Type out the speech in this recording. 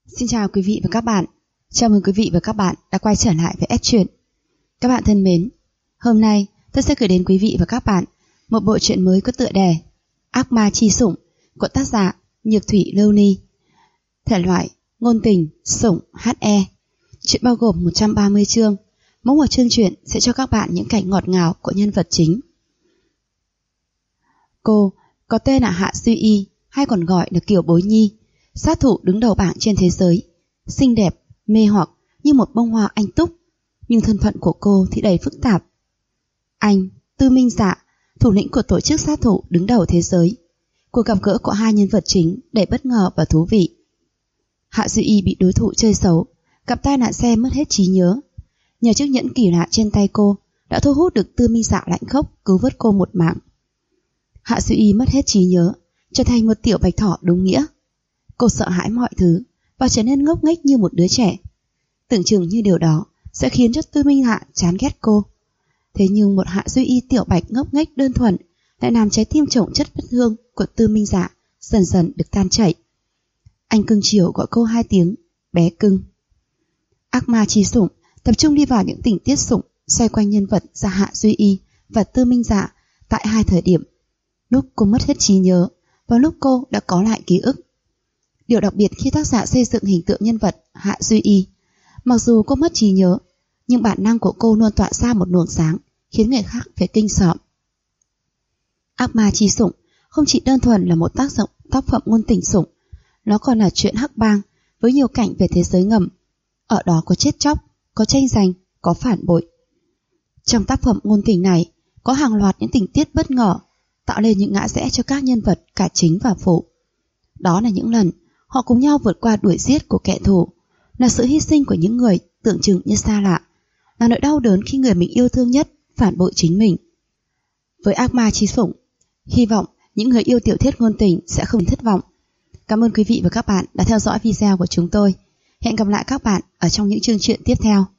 Xin chào quý vị và các bạn. Chào mừng quý vị và các bạn đã quay trở lại với S Truyện. Các bạn thân mến, hôm nay tôi sẽ gửi đến quý vị và các bạn một bộ truyện mới có tựa đề Ác Ma Chi Sủng của tác giả Nhược Thủy Lưu Ni. Thể loại ngôn tình, sủng, HE. Truyện bao gồm 130 chương. Mỗi một chương truyện sẽ cho các bạn những cảnh ngọt ngào của nhân vật chính. Cô có tên là Hạ Duy Y, hay còn gọi là Kiều Bối Nhi, sát thủ đứng đầu bảng trên thế giới, xinh đẹp, mê hoặc như một bông hoa anh túc, nhưng thân phận của cô thì đầy phức tạp. Anh, Tư Minh Dạ, thủ lĩnh của tổ chức sát thủ đứng đầu thế giới. Cuộc gặp gỡ của hai nhân vật chính đầy bất ngờ và thú vị. Hạ Duy Y bị đối thủ chơi xấu, gặp tai nạn xe mất hết trí nhớ. Nhờ chiếc nhẫn kỳ lạ trên tay cô đã thu hút được Tư Minh Dạ lạnh khốc cứu vớt cô một mạng. Hạ Duy Y mất hết trí nhớ, trở thành một tiểu bạch thỏ đúng nghĩa. Cô sợ hãi mọi thứ và trở nên ngốc nghếch như một đứa trẻ. Tưởng chừng như điều đó sẽ khiến cho Tư Minh Hạ chán ghét cô. Thế nhưng một Hạ Duy Y tiểu bạch ngốc nghếch đơn thuần lại làm trái tim trộn chất vết thương của Tư Minh Dạ dần dần được tan chảy. Anh cưng chiều gọi cô hai tiếng bé cưng. Ác Ma Chi Sủng tập trung đi vào những tình tiết sủng xoay quanh nhân vật Dạ Hạ Duy Y và Tư Minh Dạ tại hai thời điểm: lúc cô mất hết trí nhớ và lúc cô đã có lại ký ức. Điều đặc biệt khi tác giả xây dựng hình tượng nhân vật Hạ Duy Y, mặc dù cô mất trí nhớ, nhưng bản năng của cô luôn tỏa ra một luồng sáng khiến người khác phải kinh sợ. Ác Ma Chi Sủng không chỉ đơn thuần là một tác phẩm ngôn tình sủng, nó còn là chuyện hắc bang với nhiều cảnh về thế giới ngầm. Ở đó có chết chóc, có tranh giành, có phản bội. Trong tác phẩm ngôn tình này có hàng loạt những tình tiết bất ngờ, tạo lên những ngã rẽ cho các nhân vật cả chính và phụ. Đó là những lần họ cùng nhau vượt qua đuổi giết của kẻ thù, là sự hy sinh của những người tưởng chừng như xa lạ, là nỗi đau đớn khi người mình yêu thương nhất phản bội chính mình. Với Ác Ma Chi Sủng, hy vọng những người yêu tiểu thuyết ngôn tình sẽ không thất vọng. Cảm ơn quý vị và các bạn đã theo dõi video của chúng tôi. Hẹn gặp lại các bạn ở trong những chương truyện tiếp theo.